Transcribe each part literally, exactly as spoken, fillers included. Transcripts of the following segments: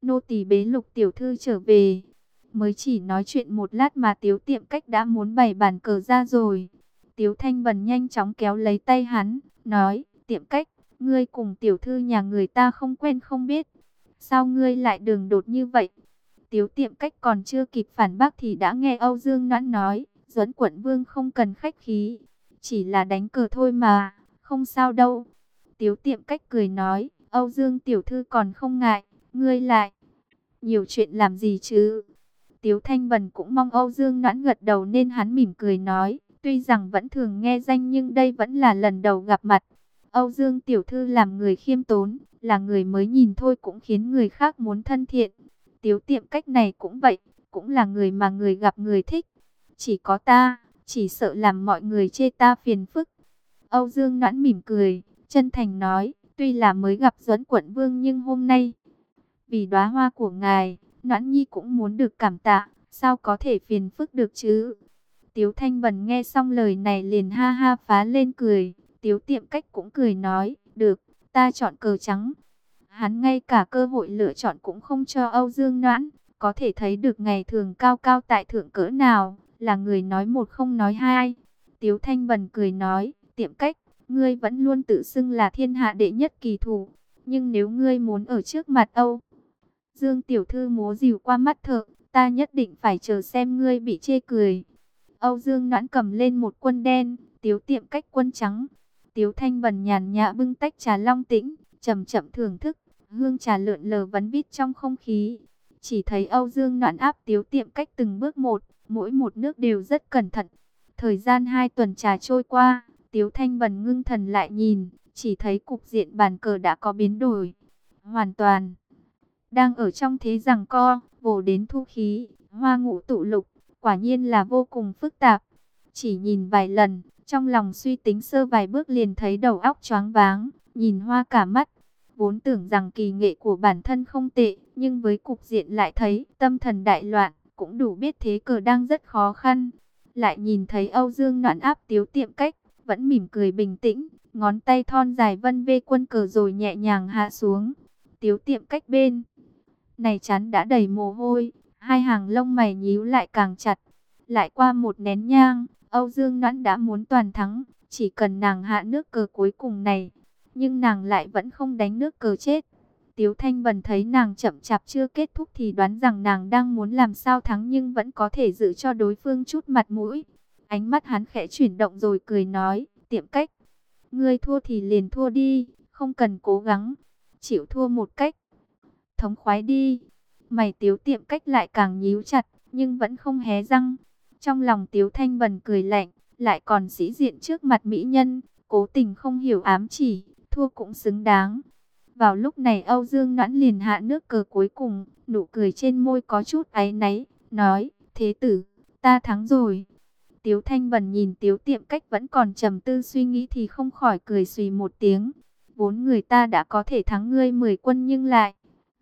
nô tỳ bế Lục tiểu thư trở về. Mới chỉ nói chuyện một lát mà Tiếu Tiệm Cách đã muốn bày bàn cờ ra rồi. Tiếu Thanh Vân nhanh chóng kéo lấy tay hắn, nói, Tiệm Cách, ngươi cùng tiểu thư nhà người ta không quen không biết. Sao ngươi lại đường đột như vậy? Tiếu Tiệm Cách còn chưa kịp phản bác thì đã nghe Âu Dương Noãn nói, Duẫn quận vương không cần khách khí, chỉ là đánh cờ thôi mà, không sao đâu. Tiếu Tiệm Cách cười nói, Âu Dương tiểu thư còn không ngại, ngươi lại nhiều chuyện làm gì chứ? Tiếu Thanh Vân cũng mong Âu Dương Noãn gật đầu nên hắn mỉm cười nói, tuy rằng vẫn thường nghe danh nhưng đây vẫn là lần đầu gặp mặt. Âu Dương tiểu thư làm người khiêm tốn, là người mới nhìn thôi cũng khiến người khác muốn thân thiện. Tiếu Tiệm Cách này cũng vậy, cũng là người mà người gặp người thích. Chỉ có ta, chỉ sợ làm mọi người chê ta phiền phức. Âu Dương Noãn mỉm cười, chân thành nói, tuy là mới gặp Duẫn quận vương nhưng hôm nay, vì đóa hoa của ngài, Noãn Nhi cũng muốn được cảm tạ, sao có thể phiền phức được chứ? Tiếu Thanh Vân nghe xong lời này liền ha ha phá lên cười, Tiếu Tiệm Cách cũng cười nói, được, ta chọn cờ trắng. Hắn ngay cả cơ hội lựa chọn cũng không cho Âu Dương Noãn, có thể thấy được ngày thường cao cao tại thượng cỡ nào, là người nói một không nói hai. Tiếu Thanh Vân cười nói, Tiệm Cách, ngươi vẫn luôn tự xưng là thiên hạ đệ nhất kỳ thủ, nhưng nếu ngươi muốn ở trước mặt Âu Dương tiểu thư múa rìu qua mắt thợ, ta nhất định phải chờ xem ngươi bị chê cười. Âu Dương Noãn cầm lên một quân đen, Tiếu Tiệm Cách quân trắng. Tiếu Thanh Vân nhàn nhã bưng tách trà long tĩnh, chậm chậm thưởng thức, hương trà lượn lờ vấn vít trong không khí. Chỉ thấy Âu Dương Noãn áp Tiếu Tiệm Cách từng bước một, mỗi một nước đều rất cẩn thận. Thời gian hai tuần trà trôi qua, Tiếu Thanh Vân ngưng thần lại nhìn, chỉ thấy cục diện bàn cờ đã có biến đổi. Hoàn toàn đang ở trong thế giằng co, vồ đến thu khí, hoa ngũ tụ lục, quả nhiên là vô cùng phức tạp. Chỉ nhìn vài lần, trong lòng suy tính sơ vài bước liền thấy đầu óc choáng váng, nhìn hoa cả mắt. Vốn tưởng rằng kỳ nghệ của bản thân không tệ, nhưng với cục diện lại thấy tâm thần đại loạn, cũng đủ biết thế cờ đang rất khó khăn. Lại nhìn thấy Âu Dương Noãn áp Tiếu Tiệm Cách, vẫn mỉm cười bình tĩnh, ngón tay thon dài vân vê quân cờ rồi nhẹ nhàng hạ xuống. Tiếu Tiệm Cách bên này chán đã đầy mồ hôi, hai hàng lông mày nhíu lại càng chặt. Lại qua một nén nhang, Âu Dương Noãn đã muốn toàn thắng, chỉ cần nàng hạ nước cờ cuối cùng này, nhưng nàng lại vẫn không đánh nước cờ chết. Tiếu Thanh Vân thấy nàng chậm chạp chưa kết thúc thì đoán rằng nàng đang muốn làm sao thắng nhưng vẫn có thể giữ cho đối phương chút mặt mũi. Ánh mắt hắn khẽ chuyển động rồi cười nói, Tiệm Cách, ngươi thua thì liền thua đi, không cần cố gắng, chịu thua một cách thống khoái đi. Mày Tiếu Tiệm Cách lại càng nhíu chặt, nhưng vẫn không hé răng. Trong lòng Tiếu Thanh Vân cười lạnh, lại còn sĩ diện trước mặt mỹ nhân, cố tình không hiểu ám chỉ, thua cũng xứng đáng. Vào lúc này Âu Dương Noãn liền hạ nước cờ cuối cùng, nụ cười trên môi có chút áy náy, nói, thế tử, ta thắng rồi. Tiếu Thanh Vân nhìn Tiếu Tiệm Cách vẫn còn trầm tư suy nghĩ thì không khỏi cười xùy một tiếng. Vốn người ta đã có thể thắng ngươi mười quân nhưng lại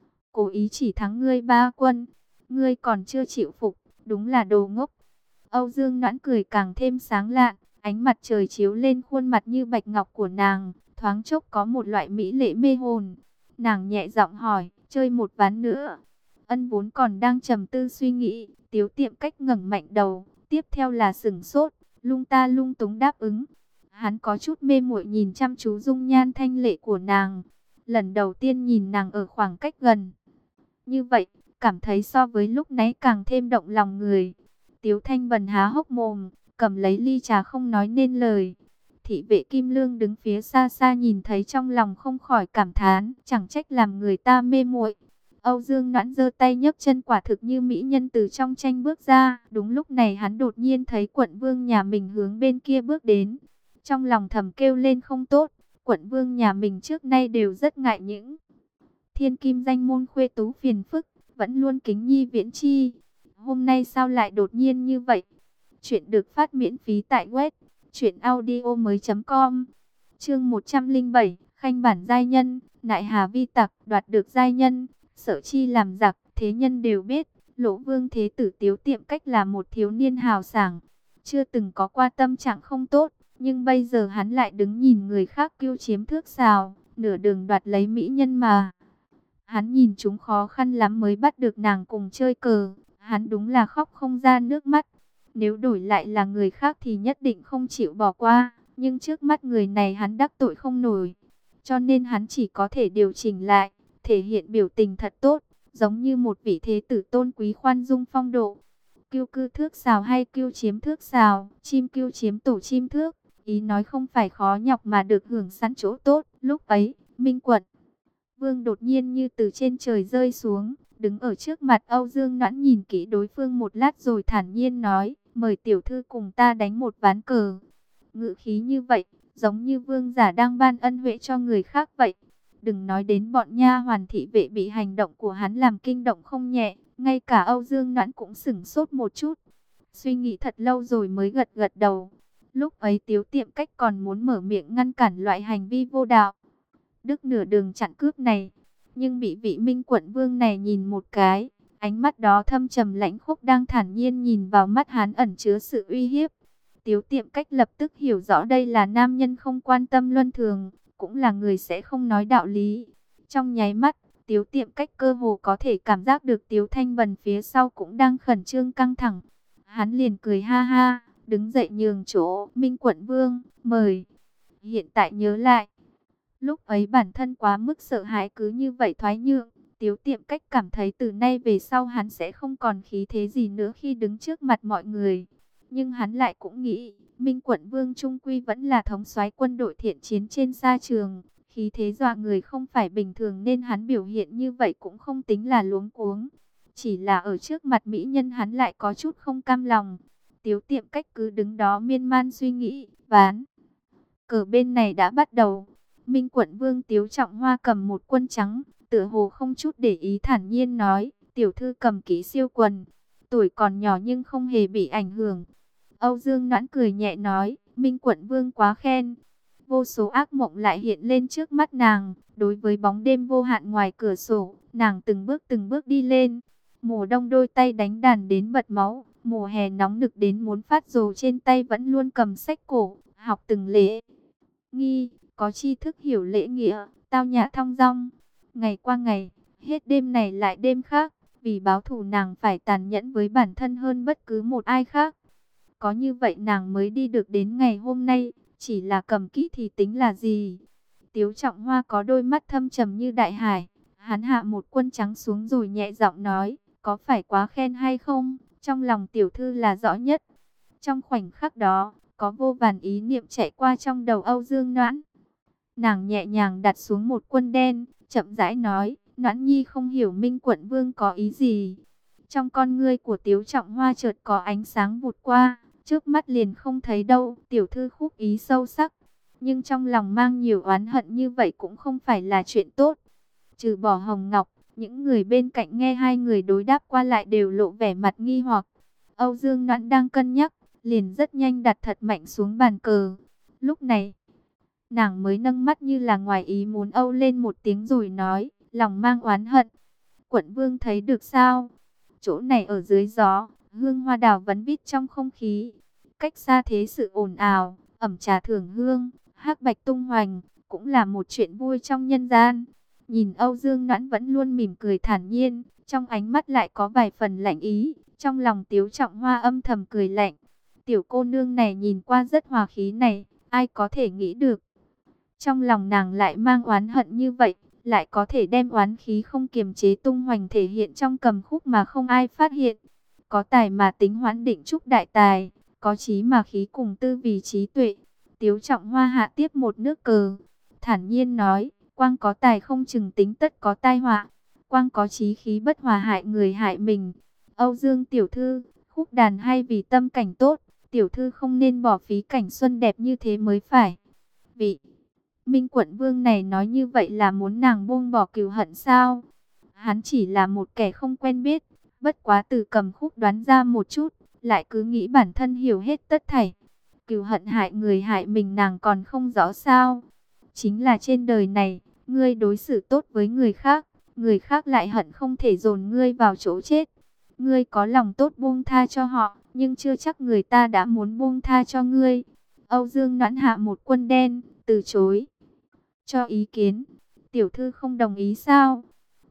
cố ý chỉ thắng ngươi ba quân, ngươi còn chưa chịu phục, đúng là đồ ngốc. Âu Dương Noãn cười càng thêm sáng lạn, ánh mặt trời chiếu lên khuôn mặt như bạch ngọc của nàng, thoáng chốc có một loại mỹ lệ mê hồn. Nàng nhẹ giọng hỏi, chơi một ván nữa. Ân vốn còn đang trầm tư suy nghĩ, Tiếu Tiệm Cách ngẩng mạnh đầu, tiếp theo là sửng sốt, lung ta lung túng đáp ứng. Hắn có chút mê muội nhìn chăm chú dung nhan thanh lệ của nàng, lần đầu tiên nhìn nàng ở khoảng cách gần như vậy, cảm thấy so với lúc nãy càng thêm động lòng người. Tiếu Thanh Vân há hốc mồm, cầm lấy ly trà không nói nên lời. Thị vệ Kim Lương đứng phía xa xa nhìn thấy trong lòng không khỏi cảm thán, chẳng trách làm người ta mê muội. Âu Dương Noãn giơ tay nhấc chân quả thực như mỹ nhân từ trong tranh bước ra. Đúng lúc này hắn đột nhiên thấy quận vương nhà mình hướng bên kia bước đến. Trong lòng thầm kêu lên không tốt, quận vương nhà mình trước nay đều rất ngại những thiên kim danh môn khuê tú phiền phức, vẫn luôn kính nhi viễn chi. Hôm nay sao lại đột nhiên như vậy? Chuyện được phát miễn phí tại web truyện audio mới chấm com. Chương một trăm lẻ bảy, khanh bản giai nhân, nại hà vi tặc, đoạt được giai nhân, sợ chi làm giặc, thế nhân đều biết, Lỗ Vương thế tử Tiếu Tiệm Cách là một thiếu niên hào sảng, chưa từng có qua tâm trạng không tốt, nhưng bây giờ hắn lại đứng nhìn người khác cưu chiếm thước sào, nửa đường đoạt lấy mỹ nhân mà Hắn nhìn chúng khó khăn lắm mới bắt được nàng cùng chơi cờ. Hắn đúng là khóc không ra nước mắt. Nếu đổi lại là người khác thì nhất định không chịu bỏ qua. Nhưng trước mắt người này hắn đắc tội không nổi. Cho nên hắn chỉ có thể điều chỉnh lại, thể hiện biểu tình thật tốt, giống như một vị thế tử tôn quý khoan dung phong độ. Cưu cư thước sào hay cưu chiếm thước sào, chim cưu chiếm tổ chim thước. Ý nói không phải khó nhọc mà được hưởng sẵn chỗ tốt. Lúc ấy, Minh Quận Vương đột nhiên như từ trên trời rơi xuống, đứng ở trước mặt Âu Dương Noãn nhìn kỹ đối phương một lát rồi thản nhiên nói, mời tiểu thư cùng ta đánh một ván cờ. Ngữ khí như vậy, giống như vương giả đang ban ân huệ cho người khác vậy. Đừng nói đến bọn nha hoàn thị vệ bị hành động của hắn làm kinh động không nhẹ, ngay cả Âu Dương Noãn cũng sửng sốt một chút. Suy nghĩ thật lâu rồi mới gật gật đầu. Lúc ấy Tiếu Tiệm Cách còn muốn mở miệng ngăn cản loại hành vi vô đạo đức nửa đường chặn cướp này, nhưng bị vị Minh Quận Vương này nhìn một cái, ánh mắt đó thâm trầm lãnh khốc đang thản nhiên nhìn vào mắt hắn ẩn chứa sự uy hiếp. Tiếu Tiệm Cách lập tức hiểu rõ đây là nam nhân không quan tâm luân thường, cũng là người sẽ không nói đạo lý. Trong nháy mắt, Tiếu Tiệm Cách cơ hồ có thể cảm giác được Tiếu Thanh Vân phía sau cũng đang khẩn trương căng thẳng. Hắn liền cười ha ha, đứng dậy nhường chỗ, Minh Quận Vương, mời. Hiện tại nhớ lại, lúc ấy bản thân quá mức sợ hãi cứ như vậy thoái nhượng. Tiếu Tiệm Cách cảm thấy từ nay về sau hắn sẽ không còn khí thế gì nữa khi đứng trước mặt mọi người. Nhưng hắn lại cũng nghĩ, Minh Quận Vương trung quy vẫn là thống soái quân đội thiện chiến trên sa trường. Khí thế dọa người không phải bình thường nên hắn biểu hiện như vậy cũng không tính là luống cuống. Chỉ là ở trước mặt mỹ nhân hắn lại có chút không cam lòng. Tiếu Tiệm Cách cứ đứng đó miên man suy nghĩ, ván cờ bên này đã bắt đầu. Minh Quận Vương Tiếu Trọng Hoa cầm một quân trắng, tựa hồ không chút để ý thản nhiên nói, tiểu thư cầm kỹ siêu quần, tuổi còn nhỏ nhưng không hề bị ảnh hưởng. Âu Dương Noãn cười nhẹ nói, Minh Quận Vương quá khen. Vô số ác mộng lại hiện lên trước mắt nàng, đối với bóng đêm vô hạn ngoài cửa sổ, nàng từng bước từng bước đi lên. Mùa đông đôi tay đánh đàn đến bật máu, mùa hè nóng nực đến muốn phát rồ trên tay vẫn luôn cầm sách cổ, học từng lễ nghi, có tri thức hiểu lễ nghĩa, tao nhã thong dong. Ngày qua ngày, hết đêm này lại đêm khác, vì báo thù nàng phải tàn nhẫn với bản thân hơn bất cứ một ai khác. Có như vậy nàng mới đi được đến ngày hôm nay, chỉ là cầm kỹ thì tính là gì. Tiếu Trọng Hoa có đôi mắt thâm trầm như đại hải, hắn hạ một quân trắng xuống rồi nhẹ giọng nói, có phải quá khen hay không, trong lòng tiểu thư là rõ nhất. Trong khoảnh khắc đó, có vô vàn ý niệm chạy qua trong đầu Âu Dương Noãn. Nàng nhẹ nhàng đặt xuống một quân đen, chậm rãi nói, Noãn Nhi không hiểu Minh Quận Vương có ý gì. Trong con ngươi của Tiếu Trọng Hoa chợt có ánh sáng vụt qua, trước mắt liền không thấy đâu, tiểu thư khúc ý sâu sắc. Nhưng trong lòng mang nhiều oán hận như vậy cũng không phải là chuyện tốt. Trừ bỏ Hồng Ngọc, những người bên cạnh nghe hai người đối đáp qua lại đều lộ vẻ mặt nghi hoặc. Âu Dương Noãn đang cân nhắc, liền rất nhanh đặt thật mạnh xuống bàn cờ. Lúc này, nàng mới nâng mắt như là ngoài ý muốn âu lên một tiếng rồi nói, lòng mang oán hận. Quận Vương thấy được sao? Chỗ này ở dưới gió, hương hoa đào vấn vít trong không khí. Cách xa thế sự ồn ào, ẩm trà thưởng hương, hắc bạch tung hoành, cũng là một chuyện vui trong nhân gian. Nhìn Âu Dương Noãn vẫn luôn mỉm cười thản nhiên, trong ánh mắt lại có vài phần lạnh ý. Trong lòng Tiếu Trọng Hoa âm thầm cười lạnh. Tiểu cô nương này nhìn qua rất hòa khí này, ai có thể nghĩ được. Trong lòng nàng lại mang oán hận như vậy, lại có thể đem oán khí không kiềm chế tung hoành thể hiện trong cầm khúc mà không ai phát hiện. Có tài mà tính hoãn định trúc đại tài, có trí mà khí cùng tư vì trí tuệ. Tiếu Trọng Hoa hạ tiếp một nước cờ, thản nhiên nói, quang có tài không chừng tính tất có tai họa, quang có trí khí bất hòa hại người hại mình. Âu Dương tiểu thư, khúc đàn hay vì tâm cảnh tốt, tiểu thư không nên bỏ phí cảnh xuân đẹp như thế mới phải. Vị Minh Quận Vương này nói như vậy là muốn nàng buông bỏ cừu hận sao? Hắn chỉ là một kẻ không quen biết, bất quá từ cầm khúc đoán ra một chút, lại cứ nghĩ bản thân hiểu hết tất thảy. Cừu hận hại người hại mình nàng còn không rõ sao? Chính là trên đời này, ngươi đối xử tốt với người khác, người khác lại hận không thể dồn ngươi vào chỗ chết. Ngươi có lòng tốt buông tha cho họ, nhưng chưa chắc người ta đã muốn buông tha cho ngươi. Âu Dương Noãn hạ một quân đen, từ chối cho ý kiến. Tiểu thư không đồng ý sao?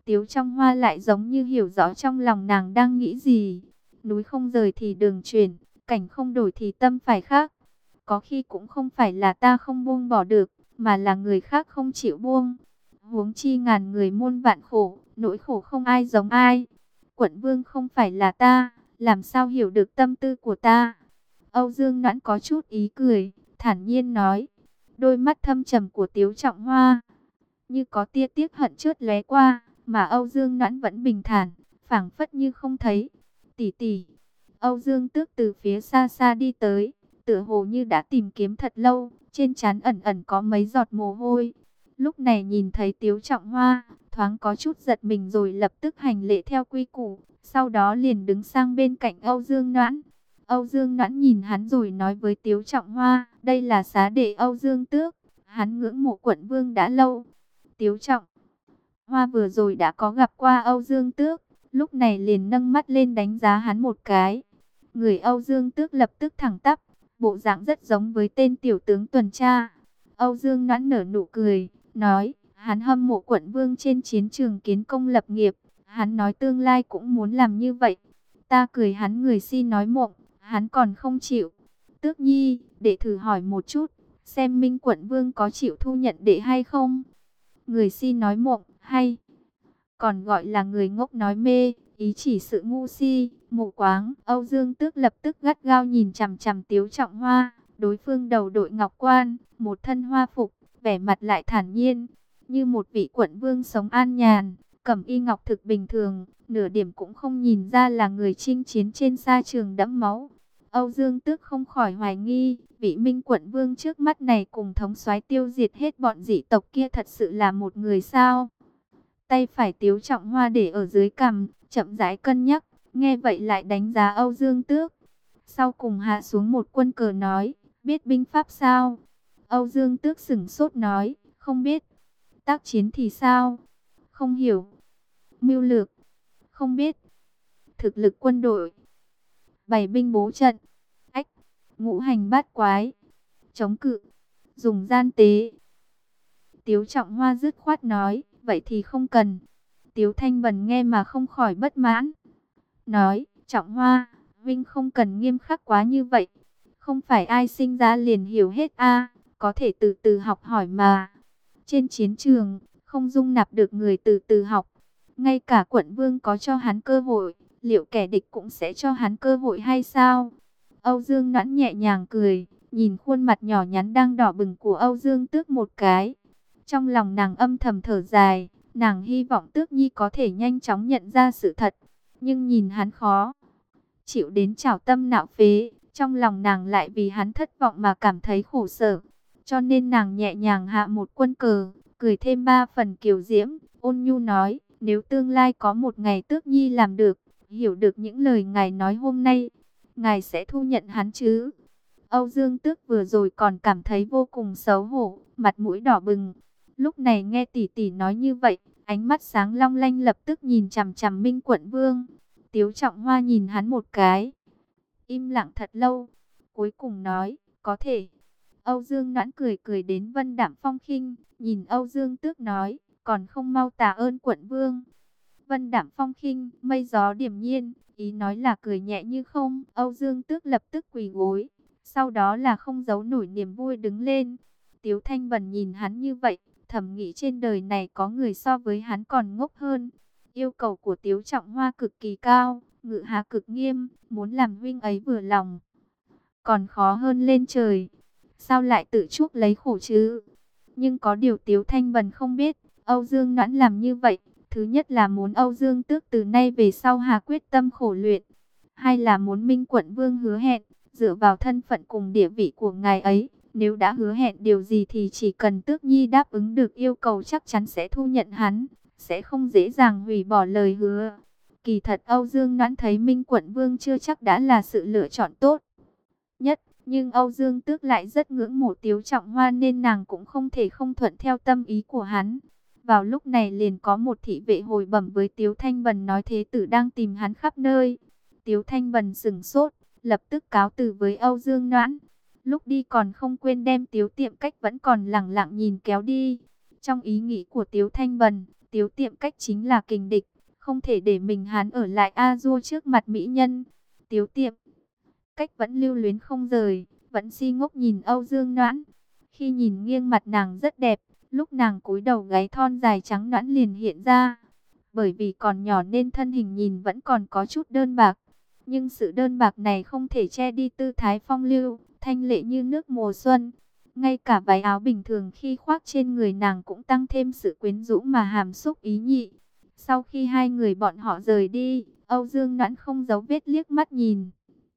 Tiếu Trong Hoa lại giống như hiểu rõ trong lòng nàng đang nghĩ gì. Núi không rời thì đường chuyển, cảnh không đổi thì tâm phải khác. Có khi cũng không phải là ta không buông bỏ được, mà là người khác không chịu buông. Huống chi ngàn người muôn vạn khổ, nỗi khổ không ai giống ai. Quận vương không phải là ta, làm sao hiểu được tâm tư của ta? Âu Dương Noãn có chút ý cười, thản nhiên nói. Đôi mắt thâm trầm của Tiếu Trọng Hoa như có tia tiếc hận chớp lóe qua, mà Âu Dương Noãn vẫn bình thản, phảng phất như không thấy. Tỷ tỷ. Âu Dương Tước từ phía xa xa đi tới, tựa hồ như đã tìm kiếm thật lâu, trên trán ẩn ẩn có mấy giọt mồ hôi. Lúc này nhìn thấy Tiếu Trọng Hoa, thoáng có chút giật mình rồi lập tức hành lễ theo quy củ, sau đó liền đứng sang bên cạnh Âu Dương Noãn. Âu Dương Noãn nhìn hắn rồi nói với Tiếu Trọng Hoa, đây là xá đệ Âu Dương Tước, hắn ngưỡng mộ quận vương đã lâu. Tiếu Trọng Hoa vừa rồi đã có gặp qua Âu Dương Tước, lúc này liền nâng mắt lên đánh giá hắn một cái. Người Âu Dương Tước lập tức thẳng tắp, bộ dạng rất giống với tên tiểu tướng tuần tra. Âu Dương Noãn nở nụ cười, nói, hắn hâm mộ quận vương trên chiến trường kiến công lập nghiệp, hắn nói tương lai cũng muốn làm như vậy. Ta cười hắn người si nói mộng, hắn còn không chịu. Tước nhi, để thử hỏi một chút, xem Minh quận vương có chịu thu nhận đệ hay không? Người si nói mộng, hay còn gọi là người ngốc nói mê, ý chỉ sự ngu si, mù quáng. Âu Dương Tước lập tức gắt gao nhìn chằm chằm Tiếu Trọng Hoa, đối phương đầu đội ngọc quan, một thân hoa phục, vẻ mặt lại thản nhiên, như một vị quận vương sống an nhàn, cẩm y ngọc thực bình thường, nửa điểm cũng không nhìn ra là người chinh chiến trên sa trường đẫm máu. Âu Dương Tước không khỏi hoài nghi, vị Minh quận vương trước mắt này cùng thống soái tiêu diệt hết bọn dị tộc kia thật sự là một người sao? Tay phải Tiếu Trọng Hoa để ở dưới cằm, chậm rãi cân nhắc, nghe vậy lại đánh giá Âu Dương Tước. Sau cùng hạ xuống một quân cờ nói, biết binh pháp sao? Âu Dương Tước sửng sốt nói, không biết. Tác chiến thì sao? Không hiểu. Mưu lược? Không biết. Thực lực quân đội? Bày binh bố trận? Ách, ngũ hành bát quái? Chống cự? Dùng gian tế? Tiếu Trọng Hoa dứt khoát nói, vậy thì không cần. Tiếu Thanh Bần nghe mà không khỏi bất mãn. Nói, Trọng Hoa, Vinh không cần nghiêm khắc quá như vậy. Không phải ai sinh ra liền hiểu hết a, có thể từ từ học hỏi mà. Trên chiến trường, không dung nạp được người từ từ học. Ngay cả quận vương có cho hắn cơ hội, liệu kẻ địch cũng sẽ cho hắn cơ hội hay sao? Âu Dương Noãn nhẹ nhàng cười, nhìn khuôn mặt nhỏ nhắn đang đỏ bừng của Âu Dương Tước một cái. Trong lòng nàng âm thầm thở dài, nàng hy vọng Tước Nhi có thể nhanh chóng nhận ra sự thật. Nhưng nhìn hắn khó chịu đến trảo tâm nạo phế, trong lòng nàng lại vì hắn thất vọng mà cảm thấy khổ sở. Cho nên nàng nhẹ nhàng hạ một quân cờ, cười thêm ba phần kiều diễm, ôn nhu nói, nếu tương lai có một ngày Tước Nhi làm được, hiểu được những lời ngài nói hôm nay, ngài sẽ thu nhận hắn chứ? Âu Dương Tước vừa rồi còn cảm thấy vô cùng xấu hổ, mặt mũi đỏ bừng. Lúc này nghe tỷ tỷ nói như vậy, ánh mắt sáng long lanh lập tức nhìn chằm chằm Minh quận vương. Tiếu Trọng Hoa nhìn hắn một cái, im lặng thật lâu, cuối cùng nói, có thể. Âu Dương Noãn cười cười đến vân đạm phong khinh, nhìn Âu Dương Tước nói, còn không mau tạ ơn quận vương. Vân đạm phong khinh, mây gió điềm nhiên, ý nói là cười nhẹ như không. Âu Dương Tước lập tức quỳ gối, sau đó là không giấu nổi niềm vui đứng lên. Tiếu Thanh Bần nhìn hắn như vậy, thầm nghĩ trên đời này có người so với hắn còn ngốc hơn. Yêu cầu của Tiếu Trọng Hoa cực kỳ cao, ngự hà cực nghiêm, muốn làm huynh ấy vừa lòng, còn khó hơn lên trời. Sao lại tự chuốc lấy khổ chứ? Nhưng có điều Tiếu Thanh Bần không biết, Âu Dương Noãn làm như vậy, thứ nhất là muốn Âu Dương Tước từ nay về sau hà quyết tâm khổ luyện, hai là muốn Minh quận vương hứa hẹn, dựa vào thân phận cùng địa vị của ngài ấy, nếu đã hứa hẹn điều gì thì chỉ cần Tước Nhi đáp ứng được yêu cầu chắc chắn sẽ thu nhận hắn, sẽ không dễ dàng hủy bỏ lời hứa. Kỳ thật Âu Dương Noãn thấy Minh quận vương chưa chắc đã là sự lựa chọn tốt nhất, nhưng Âu Dương Tước lại rất ngưỡng mộ Tiếu Trọng Hoa nên nàng cũng không thể không thuận theo tâm ý của hắn. Vào lúc này liền có một thị vệ hồi bẩm với Tiếu Thanh Bần nói thế tử đang tìm hắn khắp nơi. Tiếu Thanh Bần sửng sốt, lập tức cáo từ với Âu Dương Noãn. Lúc đi còn không quên đem Tiếu Tiệm Cách vẫn còn lẳng lặng nhìn kéo đi. Trong ý nghĩ của Tiếu Thanh Bần, Tiếu Tiệm Cách chính là kình địch, không thể để mình hắn ở lại a dua trước mặt mỹ nhân. Tiếu Tiệm Cách vẫn lưu luyến không rời, vẫn si ngốc nhìn Âu Dương Noãn. Khi nhìn nghiêng mặt nàng rất đẹp, lúc nàng cúi đầu gáy thon dài trắng nõn liền hiện ra. Bởi vì còn nhỏ nên thân hình nhìn vẫn còn có chút đơn bạc. Nhưng sự đơn bạc này không thể che đi tư thái phong lưu, thanh lệ như nước mùa xuân. Ngay cả váy áo bình thường khi khoác trên người nàng cũng tăng thêm sự quyến rũ mà hàm xúc ý nhị. Sau khi hai người bọn họ rời đi, Âu Dương Noãn không giấu vết liếc mắt nhìn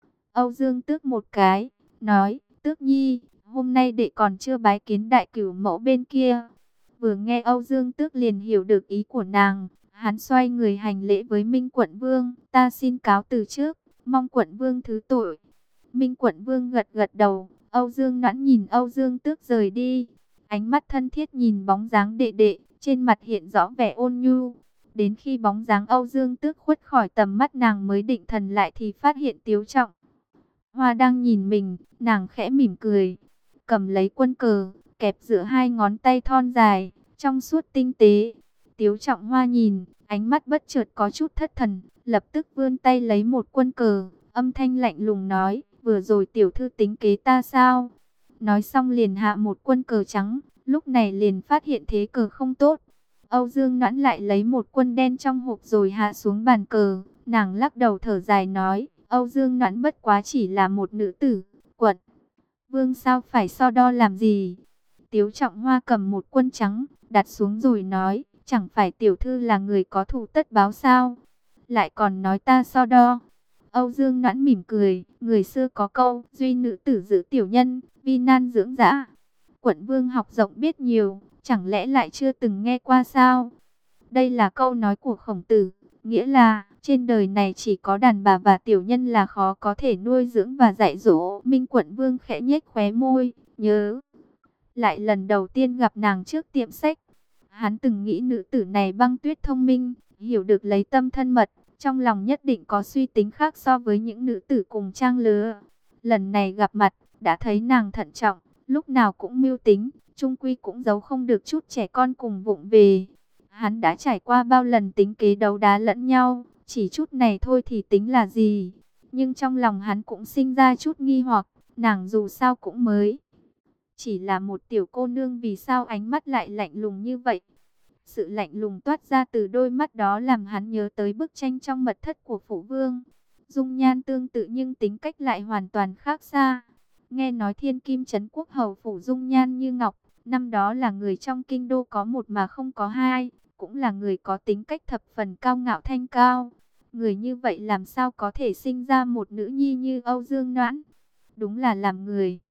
Âu Dương Tước một cái, nói, Tước Nhi, hôm nay đệ còn chưa bái kiến đại cửu mẫu bên kia. Vừa nghe Âu Dương Tước liền hiểu được ý của nàng, hắn xoay người hành lễ với Minh Quận Vương, ta xin cáo từ trước, mong Quận Vương thứ tội. Minh Quận Vương gật gật đầu, Âu Dương Noãn nhìn Âu Dương Tước rời đi, ánh mắt thân thiết nhìn bóng dáng đệ đệ, trên mặt hiện rõ vẻ ôn nhu. Đến khi bóng dáng Âu Dương Tước khuất khỏi tầm mắt nàng mới định thần lại thì phát hiện Tiếu Trọng Hoa đang nhìn mình, nàng khẽ mỉm cười, cầm lấy quân cờ, kẹp giữa hai ngón tay thon dài, trong suốt tinh tế. Tiếu Trọng Hoa nhìn, ánh mắt bất chợt có chút thất thần, lập tức vươn tay lấy một quân cờ, âm thanh lạnh lùng nói, vừa rồi tiểu thư tính kế ta sao? Nói xong liền hạ một quân cờ trắng, lúc này liền phát hiện thế cờ không tốt. Âu Dương Noãn lại lấy một quân đen trong hộp rồi hạ xuống bàn cờ, nàng lắc đầu thở dài nói, Âu Dương Noãn bất quá chỉ là một nữ tử, Quận Vương sao phải so đo làm gì? Tiếu Trọng Hoa cầm một quân trắng, đặt xuống rồi nói, chẳng phải tiểu thư là người có thù tất báo sao? Lại còn nói ta so đo. Âu Dương Noãn mỉm cười, người xưa có câu, duy nữ tử giữ tiểu nhân, vi nan dưỡng dã. Quận Vương học rộng biết nhiều, chẳng lẽ lại chưa từng nghe qua sao? Đây là câu nói của Khổng Tử, nghĩa là trên đời này chỉ có đàn bà và tiểu nhân là khó có thể nuôi dưỡng và dạy dỗ. Minh Quận Vương khẽ nhếch khóe môi, nhớ lại lần đầu tiên gặp nàng trước tiệm sách. Hắn từng nghĩ nữ tử này băng tuyết thông minh, hiểu được lấy tâm thân mật, trong lòng nhất định có suy tính khác so với những nữ tử cùng trang lứa. Lần này gặp mặt, đã thấy nàng thận trọng, lúc nào cũng mưu tính, chung quy cũng giấu không được chút trẻ con cùng vụng về. Hắn đã trải qua bao lần tính kế đấu đá lẫn nhau, chỉ chút này thôi thì tính là gì. Nhưng trong lòng hắn cũng sinh ra chút nghi hoặc, nàng dù sao cũng mới chỉ là một tiểu cô nương, vì sao ánh mắt lại lạnh lùng như vậy. Sự lạnh lùng toát ra từ đôi mắt đó làm hắn nhớ tới bức tranh trong mật thất của Phụ Vương. Dung nhan tương tự nhưng tính cách lại hoàn toàn khác xa. Nghe nói Thiên Kim Trấn Quốc hầu phủ dung nhan như ngọc, năm đó là người trong kinh đô có một mà không có hai, cũng là người có tính cách thập phần cao ngạo thanh cao. Người như vậy làm sao có thể sinh ra một nữ nhi như Âu Dương Noãn? Đúng là làm người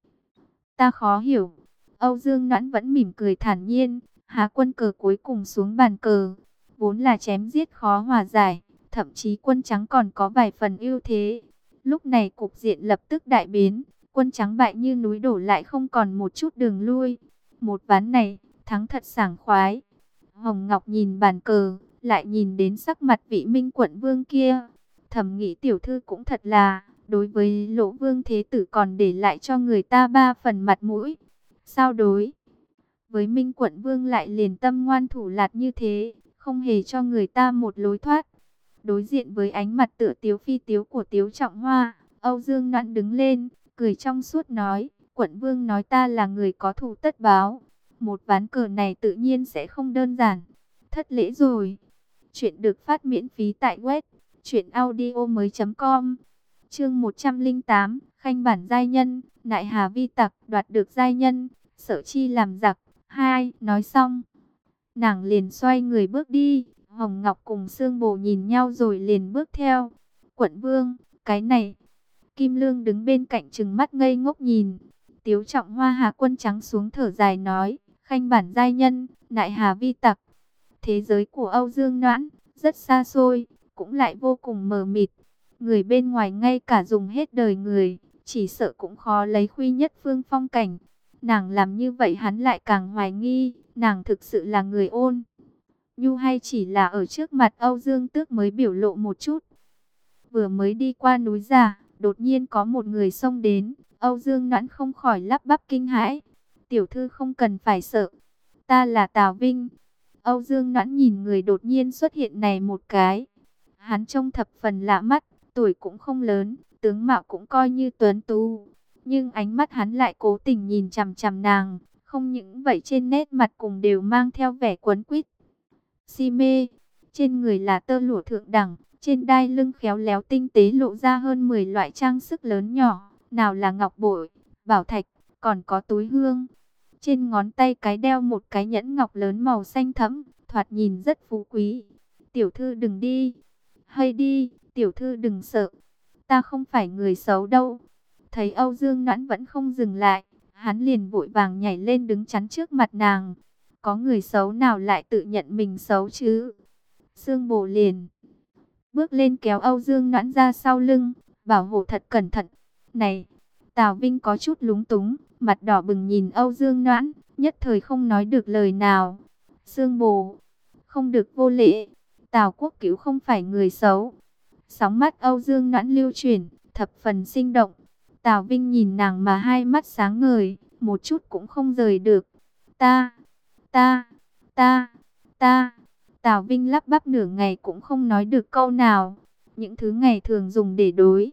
ta khó hiểu. Âu Dương Noãn vẫn mỉm cười thản nhiên, hạ quân cờ cuối cùng xuống bàn cờ. Vốn là chém giết khó hòa giải, thậm chí quân trắng còn có vài phần ưu thế. Lúc này cục diện lập tức đại biến, quân trắng bại như núi đổ, lại không còn một chút đường lui. Một ván này, thắng thật sảng khoái. Hồng Ngọc nhìn bàn cờ, lại nhìn đến sắc mặt vị Minh Quận Vương kia. Thầm nghĩ tiểu thư cũng thật là, đối với Lỗ Vương Thế Tử còn để lại cho người ta ba phần mặt mũi. Sao đối với Minh Quận Vương lại liền tâm ngoan thủ lạt như thế, không hề cho người ta một lối thoát. Đối diện với ánh mặt tựa tiếu phi tiếu của Tiếu Trọng Hoa, Âu Dương Noãn đứng lên, cười trong suốt nói, Quận Vương nói ta là người có thù tất báo. Một ván cờ này tự nhiên sẽ không đơn giản. Thất lễ rồi. Chuyện được phát miễn phí tại web truyện audio mới chấm com. Chương một trăm lẻ tám, khanh bản giai nhân, nại hà vi tặc, đoạt được giai nhân, sợ chi làm giặc. Hai, nói xong, nàng liền xoay người bước đi. Hồng Ngọc cùng Sương Bồ nhìn nhau rồi liền bước theo. Quận Vương, cái này. Kim Lương đứng bên cạnh trừng mắt ngây ngốc nhìn. Tiếu Trọng Hoa hạ quân trắng xuống thở dài nói, khanh bản giai nhân, nại hà vi tặc. Thế giới của Âu Dương Noãn rất xa xôi, cũng lại vô cùng mờ mịt. Người bên ngoài ngay cả dùng hết đời người, chỉ sợ cũng khó lấy khuy nhất phương phong cảnh. Nàng làm như vậy hắn lại càng hoài nghi, nàng thực sự là người ôn nhu hay chỉ là ở trước mặt Âu Dương Tước mới biểu lộ một chút. Vừa mới đi qua núi giả, đột nhiên có một người xông đến, Âu Dương Noãn không khỏi lắp bắp kinh hãi. Tiểu thư không cần phải sợ, ta là Tào Vinh. Âu Dương Noãn nhìn người đột nhiên xuất hiện này một cái. Hắn trông thập phần lạ mắt, tuổi cũng không lớn, tướng mạo cũng coi như tuấn tú. Nhưng ánh mắt hắn lại cố tình nhìn chằm chằm nàng, không những vậy trên nét mặt cùng đều mang theo vẻ quấn quýt. Si mê, trên người là tơ lụa thượng đẳng, trên đai lưng khéo léo tinh tế lộ ra hơn mười loại trang sức lớn nhỏ, nào là ngọc bội, bảo thạch, còn có túi hương. Trên ngón tay cái đeo một cái nhẫn ngọc lớn màu xanh thẫm, thoạt nhìn rất phú quý. Tiểu thư đừng đi, hay đi, tiểu thư đừng sợ, ta không phải người xấu đâu. Thấy Âu Dương Noãn vẫn không dừng lại, hắn liền vội vàng nhảy lên đứng chắn trước mặt nàng. Có người xấu nào lại tự nhận mình xấu chứ? Sương Bồ liền bước lên kéo Âu Dương Noãn ra sau lưng, bảo hộ thật cẩn thận. Này, Tào Vinh có chút lúng túng, mặt đỏ bừng nhìn Âu Dương Noãn, nhất thời không nói được lời nào. Sương Bồ, không được vô lễ, Tào Quốc Cứu không phải người xấu. Sóng mắt Âu Dương Noãn lưu chuyển, thập phần sinh động. Tào Vinh nhìn nàng mà hai mắt sáng ngời, một chút cũng không rời được. Ta, ta, ta, ta. Tào Vinh lắp bắp nửa ngày cũng không nói được câu nào. Những thứ ngày thường dùng để đối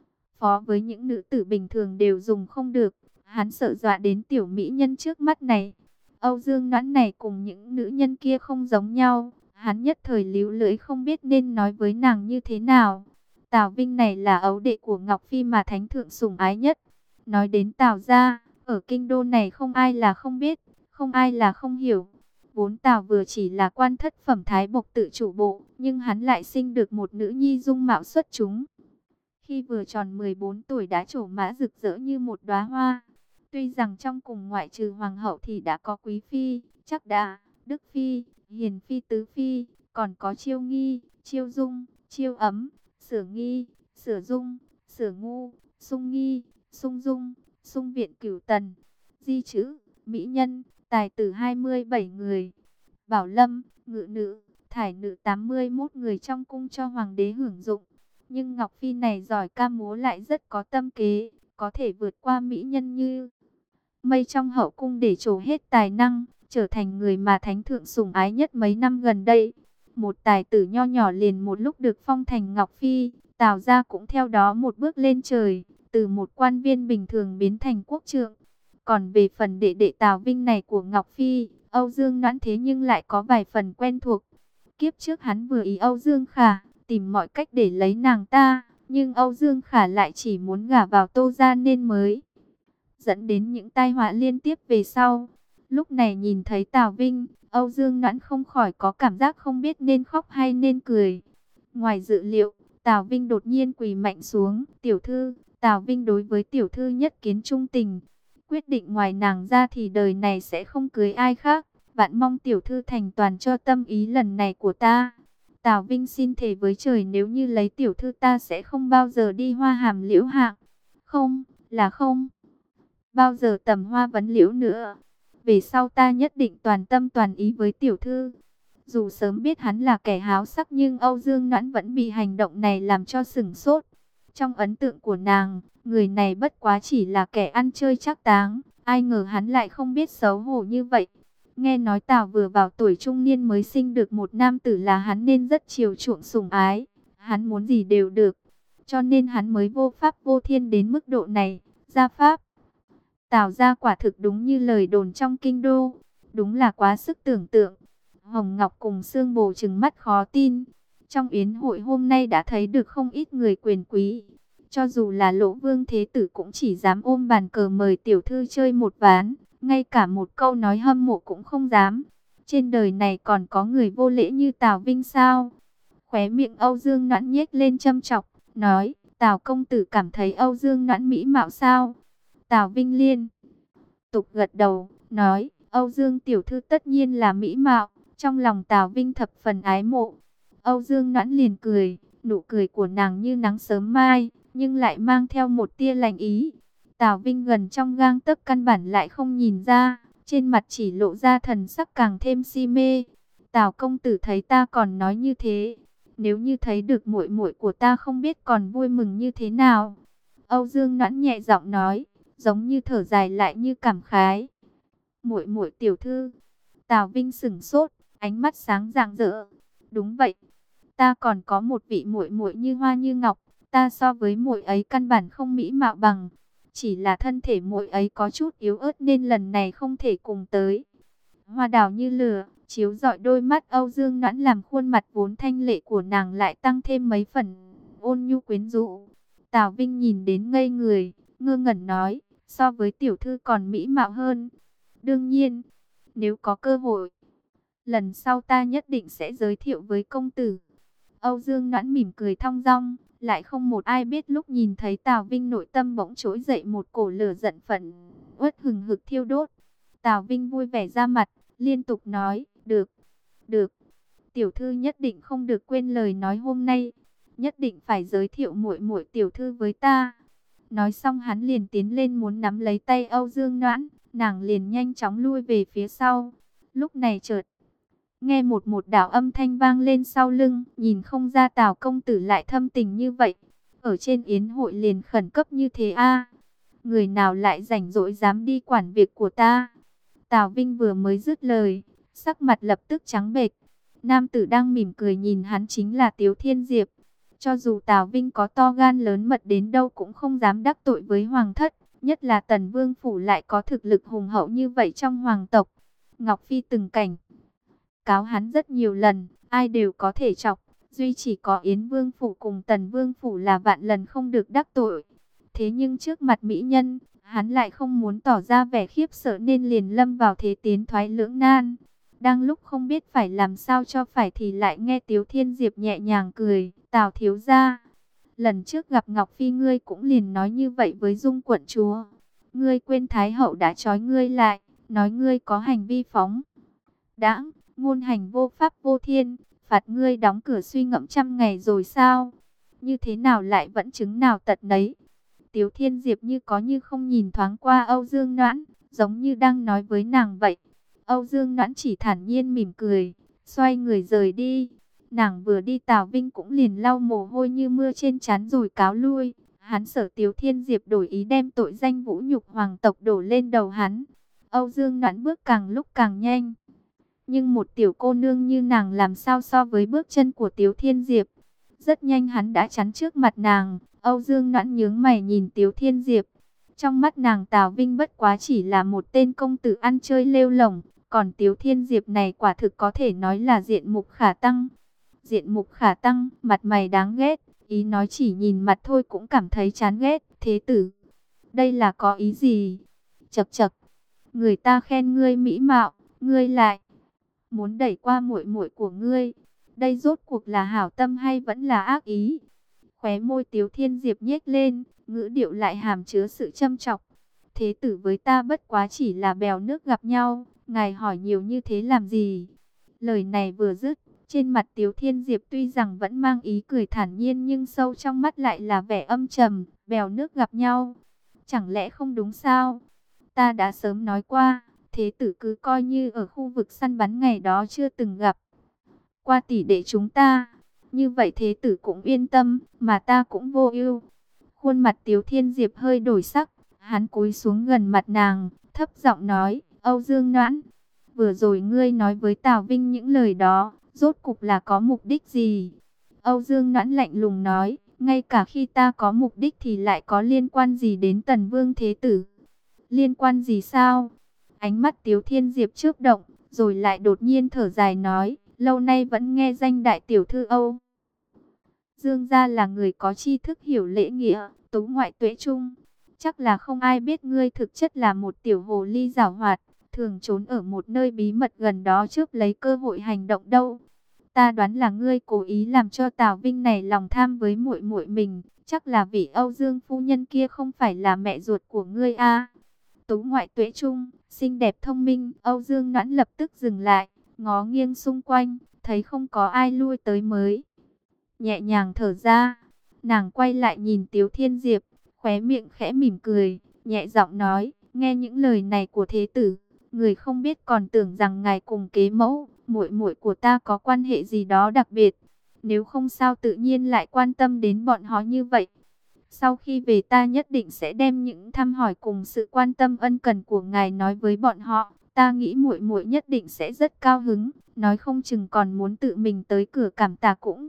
phó với những nữ tử bình thường đều dùng không được. Hắn sợ dọa đến tiểu mỹ nhân trước mắt này. Âu Dương Noãn này cùng những nữ nhân kia không giống nhau. Hắn nhất thời líu lưỡi không biết nên nói với nàng như thế nào. Tào Vinh này là ấu đệ của Ngọc Phi mà thánh thượng sủng ái nhất. Nói đến Tào gia, ở kinh đô này không ai là không biết, không ai là không hiểu. Vốn Tào vừa chỉ là quan thất phẩm thái bộc tự chủ bộ, nhưng hắn lại sinh được một nữ nhi dung mạo xuất chúng. Khi vừa tròn mười bốn tuổi đã trổ mã rực rỡ như một đóa hoa. Tuy rằng trong cùng ngoại trừ hoàng hậu thì đã có quý phi, chắc đà, đức phi, hiền phi, tứ phi, còn có chiêu nghi, chiêu dung, chiêu ấm, sửa nghi, sửa dung, sửa ngu, sung nghi, sung dung, sung viện, cửu tần, di chữ, mỹ nhân, tài tử hai mươi bảy người, bảo lâm, ngự nữ, thải nữ tám mươi mốt người trong cung cho hoàng đế hưởng dụng. Nhưng Ngọc Phi này giỏi ca múa lại rất có tâm kế, có thể vượt qua mỹ nhân như mây trong hậu cung để trổ hết tài năng, trở thành người mà thánh thượng sủng ái nhất mấy năm gần đây. Một tài tử nho nhỏ liền một lúc được phong thành Ngọc Phi, Tào gia cũng theo đó một bước lên trời, từ một quan viên bình thường biến thành quốc trượng. Còn về phần đệ đệ Tào Vinh này của Ngọc Phi, Âu Dương Noãn thế nhưng lại có vài phần quen thuộc. Kiếp trước hắn vừa ý Âu Dương Khả, tìm mọi cách để lấy nàng ta, nhưng Âu Dương Khả lại chỉ muốn gả vào Tô gia nên mới dẫn đến những tai họa liên tiếp về sau. Lúc này nhìn thấy Tào Vinh, Âu Dương Noãn không khỏi có cảm giác không biết nên khóc hay nên cười. Ngoài dự liệu, Tào Vinh đột nhiên quỳ mạnh xuống. Tiểu thư, Tào Vinh đối với tiểu thư nhất kiến trung tình. Quyết định ngoài nàng ra thì đời này sẽ không cưới ai khác. Vạn mong tiểu thư thành toàn cho tâm ý lần này của ta. Tào Vinh xin thề với trời nếu như lấy tiểu thư ta sẽ không bao giờ đi Hoa Hàm Liễu Hạng. Không, là không bao giờ tầm hoa vấn liễu nữa. Về sau ta nhất định toàn tâm toàn ý với tiểu thư. Dù sớm biết hắn là kẻ háo sắc nhưng Âu Dương Noãn vẫn bị hành động này làm cho sửng sốt. Trong ấn tượng của nàng, người này bất quá chỉ là kẻ ăn chơi trác táng. Ai ngờ hắn lại không biết xấu hổ như vậy. Nghe nói Tào vừa vào tuổi trung niên mới sinh được một nam tử là hắn nên rất chiều chuộng sủng ái. Hắn muốn gì đều được. Cho nên hắn mới vô pháp vô thiên đến mức độ này. Gia pháp Tào gia quả thực đúng như lời đồn trong kinh đô, đúng là quá sức tưởng tượng. Hồng Ngọc cùng Sương Bồ trừng mắt khó tin. Trong yến hội hôm nay đã thấy được không ít người quyền quý. Cho dù là Lỗ Vương Thế Tử cũng chỉ dám ôm bàn cờ mời tiểu thư chơi một ván, ngay cả một câu nói hâm mộ cũng không dám. Trên đời này còn có người vô lễ như Tào Vinh sao? Khóe miệng Âu Dương Noãn nhếch lên châm chọc, nói, Tào công tử cảm thấy Âu Dương Noãn mỹ mạo sao? Tào Vinh liên tục gật đầu, nói, Âu Dương tiểu thư tất nhiên là mỹ mạo. Trong lòng Tào Vinh thập phần ái mộ. Âu Dương Noãn liền cười, nụ cười của nàng như nắng sớm mai, nhưng lại mang theo một tia lạnh ý. Tào Vinh gần trong gang tấc căn bản lại không nhìn ra, trên mặt chỉ lộ ra thần sắc càng thêm si mê. Tào công tử thấy ta còn nói như thế, nếu như thấy được muội muội của ta không biết còn vui mừng như thế nào. Âu Dương Noãn nhẹ giọng nói, giống như thở dài lại như cảm khái. Muội muội tiểu thư. Tào Vinh sửng sốt, ánh mắt sáng rạng rỡ. Đúng vậy, ta còn có một vị muội muội như hoa như ngọc, ta so với muội ấy căn bản không mỹ mạo bằng, chỉ là thân thể muội ấy có chút yếu ớt nên lần này không thể cùng tới. Hoa đào như lửa, chiếu rọi đôi mắt Âu Dương Noãn làm khuôn mặt vốn thanh lệ của nàng lại tăng thêm mấy phần ôn nhu quyến rũ. Tào Vinh nhìn đến ngây người, ngơ ngẩn nói, so với tiểu thư còn mỹ mạo hơn. Đương nhiên, nếu có cơ hội, lần sau ta nhất định sẽ giới thiệu với công tử. Âu Dương Noãn mỉm cười thong dong, lại không một ai biết lúc nhìn thấy Tào Vinh nội tâm bỗng trỗi dậy một cổ lửa giận phẫn uất hừng hực thiêu đốt. Tào Vinh vui vẻ ra mặt, liên tục nói, được, được, tiểu thư nhất định không được quên lời nói hôm nay, nhất định phải giới thiệu muội muội tiểu thư với ta. Nói xong hắn liền tiến lên muốn nắm lấy tay Âu Dương Noãn, nàng liền nhanh chóng lui về phía sau. Lúc này chợt nghe một một đạo âm thanh vang lên sau lưng, nhìn không ra Tào công tử lại thâm tình như vậy, ở trên yến hội liền khẩn cấp như thế a. Người nào lại rảnh rỗi dám đi quản việc của ta? Tào Vinh vừa mới dứt lời, sắc mặt lập tức trắng bệch. Nam tử đang mỉm cười nhìn hắn chính là Tiếu Thiên Diệp. Cho dù Tào Vinh có to gan lớn mật đến đâu cũng không dám đắc tội với hoàng thất, nhất là Tần Vương phủ lại có thực lực hùng hậu như vậy trong hoàng tộc. Ngọc Phi từng cảnh cáo hắn rất nhiều lần, ai đều có thể chọc, duy chỉ có Yến Vương phủ cùng Tần Vương phủ là vạn lần không được đắc tội. Thế nhưng trước mặt mỹ nhân, hắn lại không muốn tỏ ra vẻ khiếp sợ nên liền lâm vào thế tiến thoái lưỡng nan. Đang lúc không biết phải làm sao cho phải thì lại nghe Tiếu Thiên Diệp nhẹ nhàng cười, Tào thiếu gia, lần trước gặp Ngọc Phi ngươi cũng liền nói như vậy với Dung quận chúa. Ngươi quên Thái hậu đã trói ngươi lại, nói ngươi có hành vi phóng đãng, ngôn hành vô pháp vô thiên, phạt ngươi đóng cửa suy ngẫm trăm ngày rồi sao? Như thế nào lại vẫn chứng nào tật nấy? Tiếu Thiên Diệp như có như không nhìn thoáng qua Âu Dương Noãn, giống như đang nói với nàng vậy. Âu Dương Noãn chỉ thản nhiên mỉm cười, xoay người rời đi. Nàng vừa đi Tào Vinh cũng liền lau mồ hôi như mưa trên trán rồi cáo lui. Hắn sợ Tiếu Thiên Diệp đổi ý đem tội danh vũ nhục hoàng tộc đổ lên đầu hắn. Âu Dương Noãn bước càng lúc càng nhanh. Nhưng một tiểu cô nương như nàng làm sao so với bước chân của Tiếu Thiên Diệp. Rất nhanh hắn đã chắn trước mặt nàng. Âu Dương Noãn nhướng mày nhìn Tiếu Thiên Diệp. Trong mắt nàng Tào Vinh bất quá chỉ là một tên công tử ăn chơi lêu lổng. Còn Tiếu Thiên Diệp này quả thực có thể nói là diện mục khả tăng. Diện mục khả tăng, mặt mày đáng ghét. Ý nói chỉ nhìn mặt thôi cũng cảm thấy chán ghét. Thế tử, đây là có ý gì? Chậc chậc, người ta khen ngươi mỹ mạo, ngươi lại muốn đẩy qua muội muội của ngươi. Đây rốt cuộc là hảo tâm hay vẫn là ác ý? Khóe môi Tiếu Thiên Diệp nhếch lên, ngữ điệu lại hàm chứa sự châm chọc. Thế tử với ta bất quá chỉ là bèo nước gặp nhau, ngài hỏi nhiều như thế làm gì? Lời này vừa dứt, trên mặt Tiếu Thiên Diệp tuy rằng vẫn mang ý cười thản nhiên nhưng sâu trong mắt lại là vẻ âm trầm, bèo nước gặp nhau. Chẳng lẽ không đúng sao? Ta đã sớm nói qua, thế tử cứ coi như ở khu vực săn bắn ngày đó chưa từng gặp qua tỷ đệ chúng ta. Như vậy thế tử cũng yên tâm, mà ta cũng vô ưu. Khuôn mặt Tiếu Thiên Diệp hơi đổi sắc, hắn cúi xuống gần mặt nàng, thấp giọng nói, Âu Dương Noãn, vừa rồi ngươi nói với Tào Vinh những lời đó, rốt cục là có mục đích gì? Âu Dương Noãn lạnh lùng nói, ngay cả khi ta có mục đích thì lại có liên quan gì đến Tần Vương thế tử? Liên quan gì sao? Ánh mắt Tiếu Thiên Diệp chớp động, rồi lại đột nhiên thở dài nói, lâu nay vẫn nghe danh đại tiểu thư Âu Dương gia là người có tri thức hiểu lễ nghĩa, tú ngoại tuệ trung. Chắc là không ai biết ngươi thực chất là một tiểu hồ ly giảo hoạt, thường trốn ở một nơi bí mật gần đó trước lấy cơ hội hành động đâu. Ta đoán là ngươi cố ý làm cho Tào Vinh này lòng tham với muội muội mình, chắc là vì Âu Dương phu nhân kia không phải là mẹ ruột của ngươi a. Tú ngoại tuệ trung, xinh đẹp thông minh, Âu Dương Noãn lập tức dừng lại, ngó nghiêng xung quanh, thấy không có ai lui tới mới nhẹ nhàng thở ra. Nàng quay lại nhìn Tiếu Thiên Diệp, khóe miệng khẽ mỉm cười, nhẹ giọng nói, nghe những lời này của thế tử, người không biết còn tưởng rằng ngài cùng kế mẫu, muội muội của ta có quan hệ gì đó đặc biệt. Nếu không sao tự nhiên lại quan tâm đến bọn họ như vậy. Sau khi về ta nhất định sẽ đem những thăm hỏi cùng sự quan tâm ân cần của ngài nói với bọn họ. Ta ta nghĩ muội muội nhất định sẽ rất cao hứng, nói không chừng còn muốn tự mình tới cửa cảm tạ cũng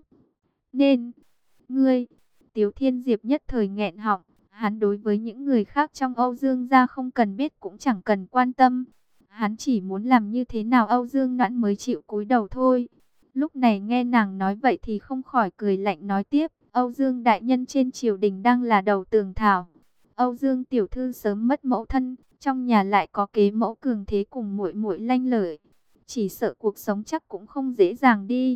nên. Ngươi, Tiếu Thiên Diệp nhất thời nghẹn họng, hắn đối với những người khác trong Âu Dương gia không cần biết cũng chẳng cần quan tâm. Hắn chỉ muốn làm như thế nào Âu Dương Noãn mới chịu cúi đầu thôi. Lúc này nghe nàng nói vậy thì không khỏi cười lạnh nói tiếp, Âu Dương đại nhân trên triều đình đang là đầu tường thảo. Âu Dương tiểu thư sớm mất mẫu thân, trong nhà lại có kế mẫu cường thế cùng muội muội lanh lợi, chỉ sợ cuộc sống chắc cũng không dễ dàng đi.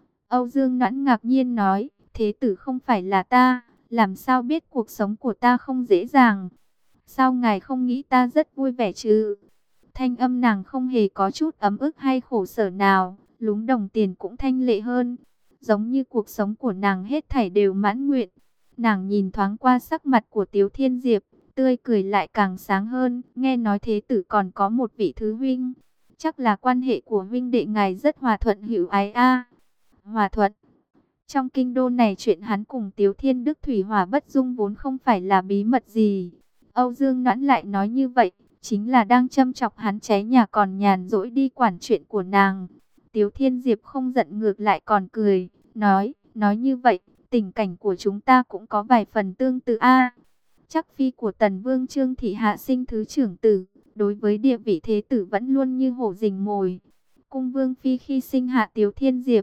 Âu Dương Noãn ngạc nhiên nói, thế tử không phải là ta, làm sao biết cuộc sống của ta không dễ dàng? Sao ngài không nghĩ ta rất vui vẻ chứ? Thanh âm nàng không hề có chút ấm ức hay khổ sở nào, lúng đồng tiền cũng thanh lệ hơn, giống như cuộc sống của nàng hết thảy đều mãn nguyện. Nàng nhìn thoáng qua sắc mặt của Tiếu Thiên Diệp, tươi cười lại càng sáng hơn, nghe nói thế tử còn có một vị thứ huynh, chắc là quan hệ của huynh đệ ngài rất hòa thuận hữu ái a. Hòa thuận? Trong kinh đô này chuyện hắn cùng Tiếu Thiên Đức thủy hỏa bất dung vốn không phải là bí mật gì. Âu Dương Noãn lại nói như vậy, chính là đang châm chọc hắn cháy nhà còn nhàn rỗi đi quản chuyện của nàng. Tiếu Thiên Diệp không giận ngược lại còn cười, nói, nói như vậy, tình cảnh của chúng ta cũng có vài phần tương tự a. Chắc phi của Tần Vương Trương Thị hạ sinh thứ trưởng tử, đối với địa vị thế tử vẫn luôn như hổ rình mồi. Cung Vương Phi khi sinh hạ Tiếu Thiên Diệp,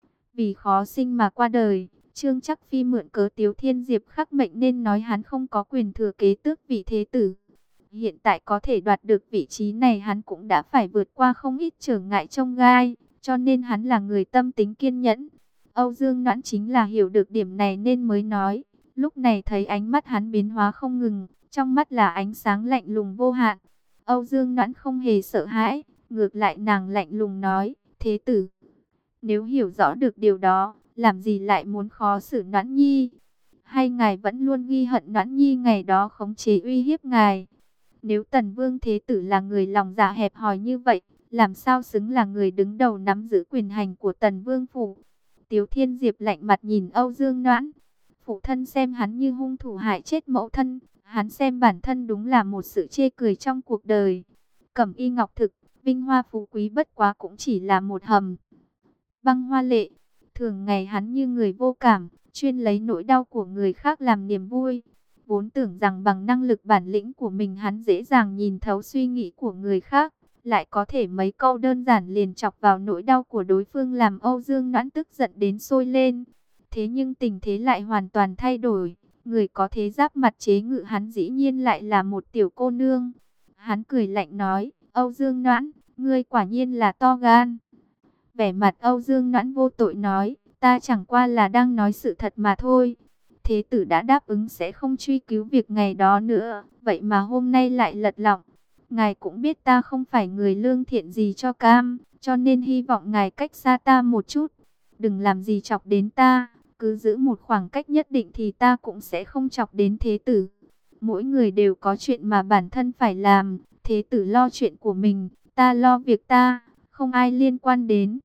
vì khó sinh mà qua đời, Trương Chắc Phi mượn cớ Tiếu Thiên Diệp khắc mệnh nên nói hắn không có quyền thừa kế tước vị thế tử. Hiện tại có thể đoạt được vị trí này hắn cũng đã phải vượt qua không ít trở ngại chông gai, cho nên hắn là người tâm tính kiên nhẫn. Âu Dương Noãn chính là hiểu được điểm này nên mới nói, lúc này thấy ánh mắt hắn biến hóa không ngừng, trong mắt là ánh sáng lạnh lùng vô hạn. Âu Dương Noãn không hề sợ hãi, ngược lại nàng lạnh lùng nói, thế tử, nếu hiểu rõ được điều đó, làm gì lại muốn khó xử Noãn Nhi? Hay ngài vẫn luôn ghi hận Noãn Nhi ngày đó khống chế uy hiếp ngài? Nếu Tần Vương Thế Tử là người lòng dạ hẹp hòi như vậy, làm sao xứng là người đứng đầu nắm giữ quyền hành của Tần Vương Phủ? Tiếu Thiên Diệp lạnh mặt nhìn Âu Dương Noãn. Phụ thân xem hắn như hung thủ hại chết mẫu thân, hắn xem bản thân đúng là một sự chê cười trong cuộc đời. Cẩm y ngọc thực, vinh hoa phú quý bất quá cũng chỉ là một hầm băng hoa lệ. Thường ngày hắn như người vô cảm, chuyên lấy nỗi đau của người khác làm niềm vui. Vốn tưởng rằng bằng năng lực bản lĩnh của mình hắn dễ dàng nhìn thấu suy nghĩ của người khác, lại có thể mấy câu đơn giản liền chọc vào nỗi đau của đối phương làm Âu Dương Noãn tức giận đến sôi lên. Thế nhưng tình thế lại hoàn toàn thay đổi, người có thế giáp mặt chế ngự hắn dĩ nhiên lại là một tiểu cô nương. Hắn cười lạnh nói, Âu Dương Noãn, ngươi quả nhiên là to gan. Vẻ mặt Âu Dương Noãn vô tội nói, ta chẳng qua là đang nói sự thật mà thôi. Thế tử đã đáp ứng sẽ không truy cứu việc ngày đó nữa, vậy mà hôm nay lại lật lọng. Ngài cũng biết ta không phải người lương thiện gì cho cam, cho nên hy vọng ngài cách xa ta một chút. Đừng làm gì chọc đến ta, cứ giữ một khoảng cách nhất định thì ta cũng sẽ không chọc đến thế tử. Mỗi người đều có chuyện mà bản thân phải làm, thế tử lo chuyện của mình, ta lo việc ta, không ai liên quan đến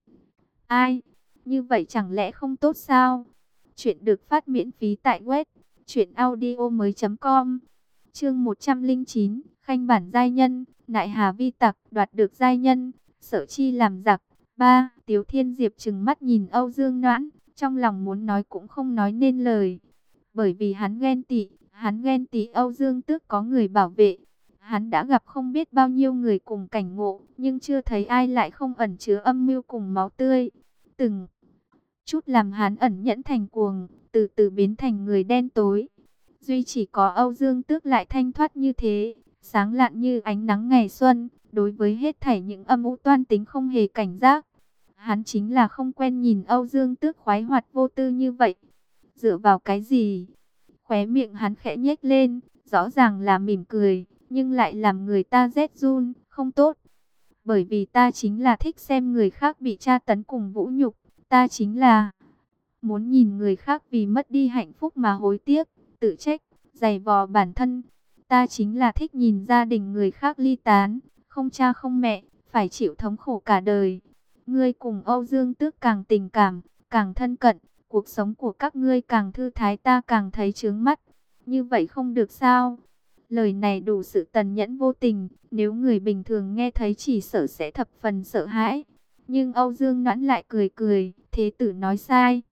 ai. Như vậy chẳng lẽ không tốt sao? Chuyện được phát miễn phí tại web truyện audio mới chấm com. Chương một trăm lẻ chín, khanh bản giai nhân, nại hà vi tặc, đoạt được giai nhân, sở chi làm giặc. ba. Tiếu Thiên Diệp trừng mắt nhìn Âu Dương Noãn, trong lòng muốn nói cũng không nói nên lời. Bởi vì hắn ghen tị, hắn ghen tị Âu Dương Tước có người bảo vệ. Hắn đã gặp không biết bao nhiêu người cùng cảnh ngộ, nhưng chưa thấy ai lại không ẩn chứa âm mưu cùng máu tươi. Từng chút làm hắn ẩn nhẫn thành cuồng, từ từ biến thành người đen tối. Duy chỉ có Âu Dương Tước lại thanh thoát như thế, sáng lạn như ánh nắng ngày xuân, đối với hết thảy những âm u toan tính không hề cảnh giác. Hắn chính là không quen nhìn Âu Dương Tước khoái hoạt vô tư như vậy. Dựa vào cái gì? Khóe miệng hắn khẽ nhếch lên, rõ ràng là mỉm cười, nhưng lại làm người ta rét run, không tốt. Bởi vì ta chính là thích xem người khác bị tra tấn cùng vũ nhục, ta chính là muốn nhìn người khác vì mất đi hạnh phúc mà hối tiếc, tự trách, giày vò bản thân. Ta chính là thích nhìn gia đình người khác ly tán, không cha không mẹ, phải chịu thống khổ cả đời. Ngươi cùng Âu Dương Tước càng tình cảm, càng thân cận, cuộc sống của các ngươi càng thư thái, ta càng thấy chướng mắt. Như vậy không được sao? Lời này đủ sự tàn nhẫn vô tình, nếu người bình thường nghe thấy chỉ sợ sẽ thập phần sợ hãi. Nhưng Âu Dương Noãn lại cười cười, thế tử nói sai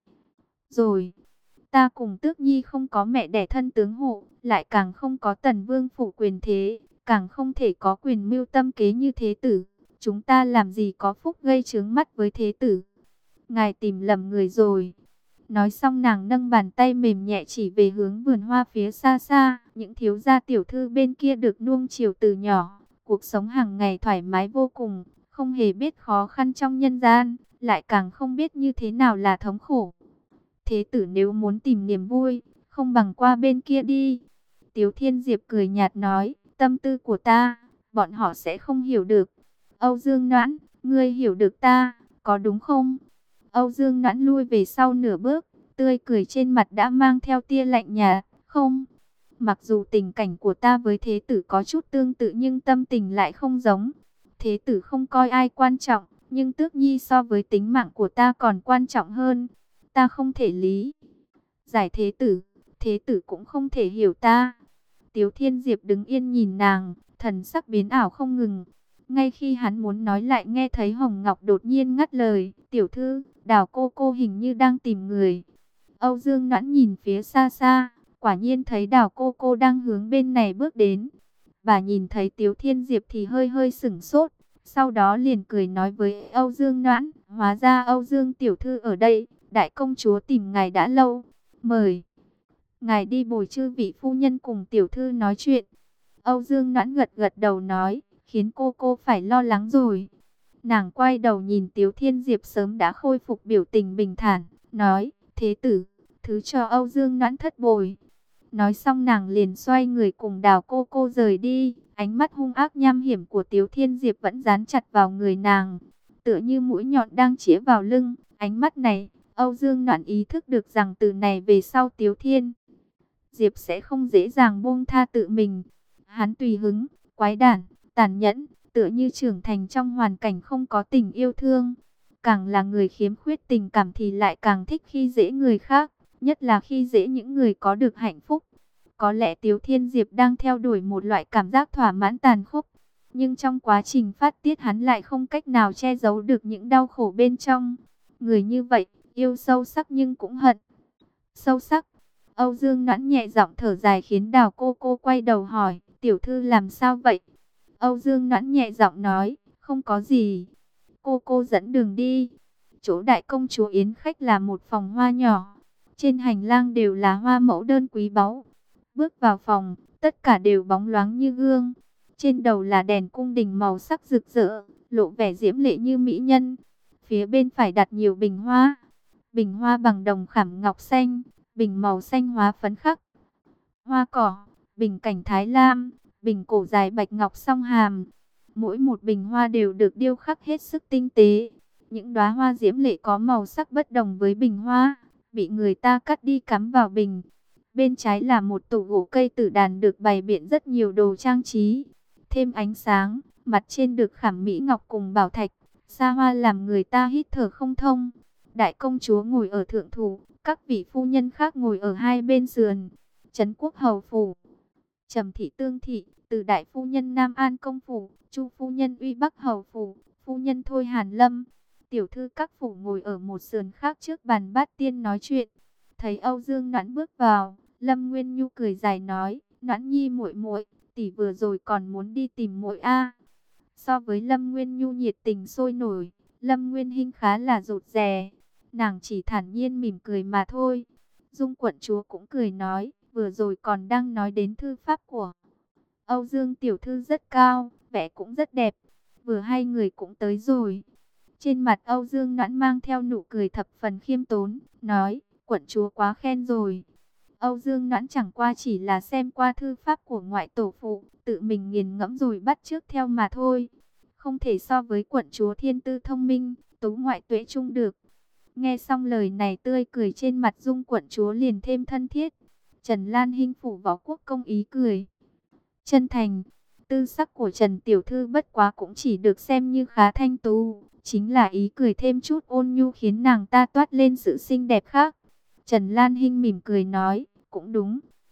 rồi. Ta cùng Tước Nhi không có mẹ đẻ thân tướng hộ, lại càng không có Tần Vương phủ quyền thế, càng không thể có quyền mưu tâm kế như thế tử. Chúng ta làm gì có phúc gây chướng mắt với thế tử. Ngài tìm lầm người rồi. Nói xong nàng nâng bàn tay mềm nhẹ chỉ về hướng vườn hoa phía xa xa. Những thiếu gia tiểu thư bên kia được nuông chiều từ nhỏ. Cuộc sống hàng ngày thoải mái vô cùng, không hề biết khó khăn trong nhân gian, lại càng không biết như thế nào là thống khổ. Thế tử nếu muốn tìm niềm vui, không bằng qua bên kia đi. Tiếu Thiên Diệp cười nhạt nói, tâm tư của ta, bọn họ sẽ không hiểu được. Âu Dương Noãn, ngươi hiểu được ta, có đúng không? Âu Dương Noãn lui về sau nửa bước, tươi cười trên mặt đã mang theo tia lạnh nhạt, không. Mặc dù tình cảnh của ta với thế tử có chút tương tự nhưng tâm tình lại không giống. Thế tử không coi ai quan trọng, nhưng Tước Nhi so với tính mạng của ta còn quan trọng hơn. Ta không thể lý giải thế tử, thế tử cũng không thể hiểu ta. Tiếu Thiên Diệp đứng yên nhìn nàng, thần sắc biến ảo không ngừng. Ngay khi hắn muốn nói lại nghe thấy Hồng Ngọc đột nhiên ngắt lời, tiểu thư, Đào cô cô hình như đang tìm người. Âu Dương Noãn nhìn phía xa xa, quả nhiên thấy Đào cô cô đang hướng bên này bước đến. Bà nhìn thấy Tiếu Thiên Diệp thì hơi hơi sửng sốt, sau đó liền cười nói với Âu Dương Noãn, hóa ra Âu Dương tiểu thư ở đây, đại công chúa tìm ngài đã lâu, mời ngài đi bồi chư vị phu nhân cùng tiểu thư nói chuyện. Âu Dương Noãn gật gật đầu nói, khiến cô cô phải lo lắng rồi. Nàng quay đầu nhìn Tiếu Thiên Diệp sớm đã khôi phục biểu tình bình thản, nói, thế tử, thứ cho Âu Dương Noãn thất bồi. Nói xong nàng liền xoay người cùng Đào cô cô rời đi, ánh mắt hung ác nham hiểm của Tiếu Thiên Diệp vẫn dán chặt vào người nàng, tựa như mũi nhọn đang chĩa vào lưng. Ánh mắt này, Âu Dương Noãn ý thức được rằng từ này về sau Tiếu Thiên Diệp sẽ không dễ dàng buông tha tự mình. Hắn tùy hứng, quái đản, tàn nhẫn, tựa như trưởng thành trong hoàn cảnh không có tình yêu thương. Càng là người khiếm khuyết tình cảm thì lại càng thích khi dễ người khác, nhất là khi dễ những người có được hạnh phúc. Có lẽ Tiếu Thiên Diệp đang theo đuổi một loại cảm giác thỏa mãn tàn khốc, nhưng trong quá trình phát tiết hắn lại không cách nào che giấu được những đau khổ bên trong. Người như vậy, yêu sâu sắc nhưng cũng hận sâu sắc. Âu Dương Noãn nhẹ giọng thở dài khiến Đào cô cô quay đầu hỏi, tiểu thư làm sao vậy? Âu Dương Noãn nhẹ giọng nói, không có gì. Cô cô dẫn đường đi. Chỗ đại công chúa yến khách là một phòng hoa nhỏ. Trên hành lang đều là hoa mẫu đơn quý báu. Bước vào phòng, tất cả đều bóng loáng như gương. Trên đầu là đèn cung đình màu sắc rực rỡ, lộ vẻ diễm lệ như mỹ nhân. Phía bên phải đặt nhiều bình hoa. Bình hoa bằng đồng khảm ngọc xanh, bình màu xanh hóa phấn khắc, hoa cỏ, bình cảnh thái lam, bình cổ dài bạch ngọc song hàm. Mỗi một bình hoa đều được điêu khắc hết sức tinh tế. Những đóa hoa diễm lệ có màu sắc bất đồng với bình hoa, bị người ta cắt đi cắm vào bình. Bên trái là một tủ gỗ cây tử đàn được bày biện rất nhiều đồ trang trí, thêm ánh sáng, mặt trên được khảm mỹ ngọc cùng bảo thạch, xa hoa làm người ta hít thở không thông. Đại công chúa ngồi ở thượng thủ, các vị phu nhân khác ngồi ở hai bên sườn. Trấn Quốc hầu phủ, Trầm thị Tương thị, từ đại phu nhân Nam An công phủ, Chu phu nhân Uy Bắc hầu phủ, phu nhân Thôi Hàn Lâm, tiểu thư các phủ ngồi ở một sườn khác trước bàn bát tiên nói chuyện. Thấy Âu Dương Noãn bước vào, Lâm Nguyên Nhu cười dài nói, Noãn Nhi muội muội, tỷ vừa rồi còn muốn đi tìm muội a. So với Lâm Nguyên Nhu nhiệt tình sôi nổi, Lâm Nguyên Hinh khá là rụt rè. Nàng chỉ thản nhiên mỉm cười mà thôi. Dung quận chúa cũng cười nói, vừa rồi còn đang nói đến thư pháp của Âu Dương tiểu thư rất cao, vẽ cũng rất đẹp. Vừa hai người cũng tới rồi. Trên mặt Âu Dương Noãn mang theo nụ cười thập phần khiêm tốn, nói, quận chúa quá khen rồi. Âu Dương Noãn chẳng qua chỉ là xem qua thư pháp của ngoại tổ phụ, tự mình nghiền ngẫm rồi bắt chước theo mà thôi. Không thể so với quận chúa thiên tư thông minh, tú ngoại tuệ trung được. Nghe xong lời này tươi cười trên mặt Dung quận chúa liền thêm thân thiết. Trần Lan Hinh phủ võ quốc công ý cười chân thành. Tư sắc của Trần tiểu thư bất quá cũng chỉ được xem như khá thanh tú, chính là ý cười thêm chút ôn nhu khiến nàng ta toát lên sự xinh đẹp khác. Trần Lan Hinh mỉm cười nói, cũng đúng.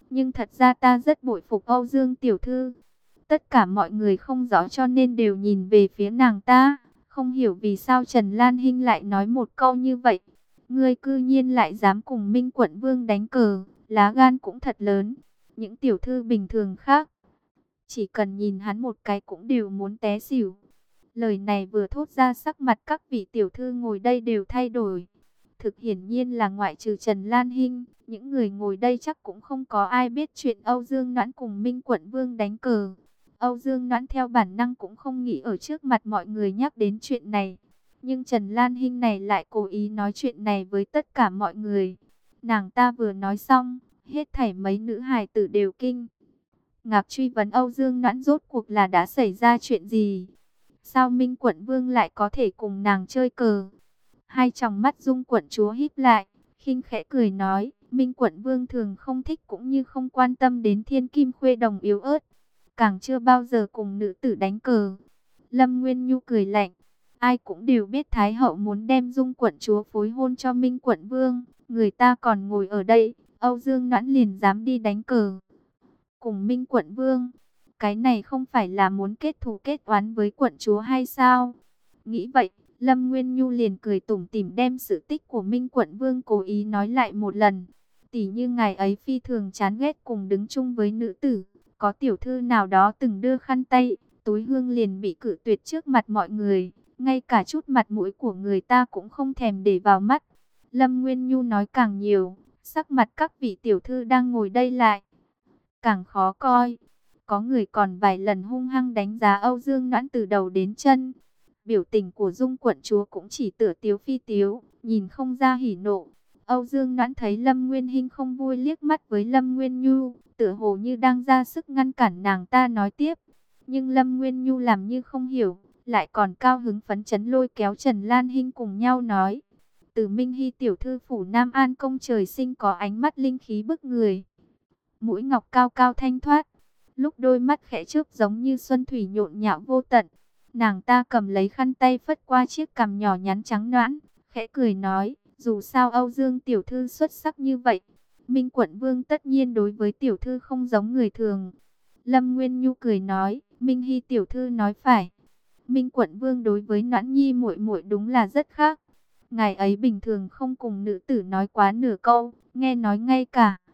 Nhưng thật ra ta rất bội phục Âu Dương tiểu thư. Tất cả mọi người không rõ cho nên đều nhìn về phía nàng ta. Không hiểu vì sao Trần Lan Hinh lại nói một câu như vậy. Ngươi cư nhiên lại dám cùng Minh Quận Vương đánh cờ, lá gan cũng thật lớn. Những tiểu thư bình thường khác, chỉ cần nhìn hắn một cái cũng đều muốn té xỉu. Lời này vừa thốt ra, sắc mặt các vị tiểu thư ngồi đây đều thay đổi. Thực hiển nhiên là ngoại trừ Trần Lan Hinh, những người ngồi đây chắc cũng không có ai biết chuyện Âu Dương Noãn cùng Minh Quận Vương đánh cờ. Âu Dương Noãn theo bản năng cũng không nghĩ ở trước mặt mọi người nhắc đến chuyện này. Nhưng Trần Lan Hinh này lại cố ý nói chuyện này với tất cả mọi người. Nàng ta vừa nói xong, hết thảy mấy nữ hài tử đều kinh ngạc truy vấn Âu Dương Noãn rốt cuộc là đã xảy ra chuyện gì. Sao Minh Quận Vương lại có thể cùng nàng chơi cờ? Hai tròng mắt Dung quận chúa híp lại, khinh khẽ cười nói, Minh Quận Vương thường không thích cũng như không quan tâm đến thiên kim khuê đồng yếu ớt, càng chưa bao giờ cùng nữ tử đánh cờ. Lâm Nguyên Nhu cười lạnh, ai cũng đều biết Thái hậu muốn đem Dung quận chúa phối hôn cho Minh Quận Vương, người ta còn ngồi ở đây, Âu Dương Noãn liền dám đi đánh cờ cùng Minh Quận Vương. Cái này không phải là muốn kết thù kết oán với quận chúa hay sao? Nghĩ vậy, Lâm Nguyên Nhu liền cười tủm tỉm đem sự tích của Minh Quận Vương cố ý nói lại một lần. Tỉ như ngài ấy phi thường chán ghét cùng đứng chung với nữ tử, có tiểu thư nào đó từng đưa khăn tay, túi hương liền bị cự tuyệt trước mặt mọi người, ngay cả chút mặt mũi của người ta cũng không thèm để vào mắt. Lâm Nguyên Nhu nói càng nhiều, sắc mặt các vị tiểu thư đang ngồi đây lại càng khó coi. Có người còn vài lần hung hăng đánh giá Âu Dương Noãn từ đầu đến chân. Biểu tình của Dung quận chúa cũng chỉ tựa tiếu phi tiếu, nhìn không ra hỉ nộ. Âu Dương Noãn thấy Lâm Nguyên Hinh không vui liếc mắt với Lâm Nguyên Nhu, tựa hồ như đang ra sức ngăn cản nàng ta nói tiếp. Nhưng Lâm Nguyên Nhu làm như không hiểu, lại còn cao hứng phấn chấn lôi kéo Trần Lan Hinh cùng nhau nói. Từ Minh Hy tiểu thư phủ Nam An công trời sinh có ánh mắt linh khí bức người. Mũi ngọc cao cao thanh thoát, lúc đôi mắt khẽ chớp giống như xuân thủy nhộn nhạo vô tận. Nàng ta cầm lấy khăn tay phất qua chiếc cằm nhỏ nhắn trắng nõn, khẽ cười nói, dù sao Âu Dương tiểu thư xuất sắc như vậy, Minh Quận Vương tất nhiên đối với tiểu thư không giống người thường. Lâm Nguyên Nhu cười nói, Minh Hy tiểu thư nói phải. Minh Quận Vương đối với Noãn Nhi muội muội đúng là rất khác. Ngài ấy bình thường không cùng nữ tử nói quá nửa câu, nghe nói ngay cả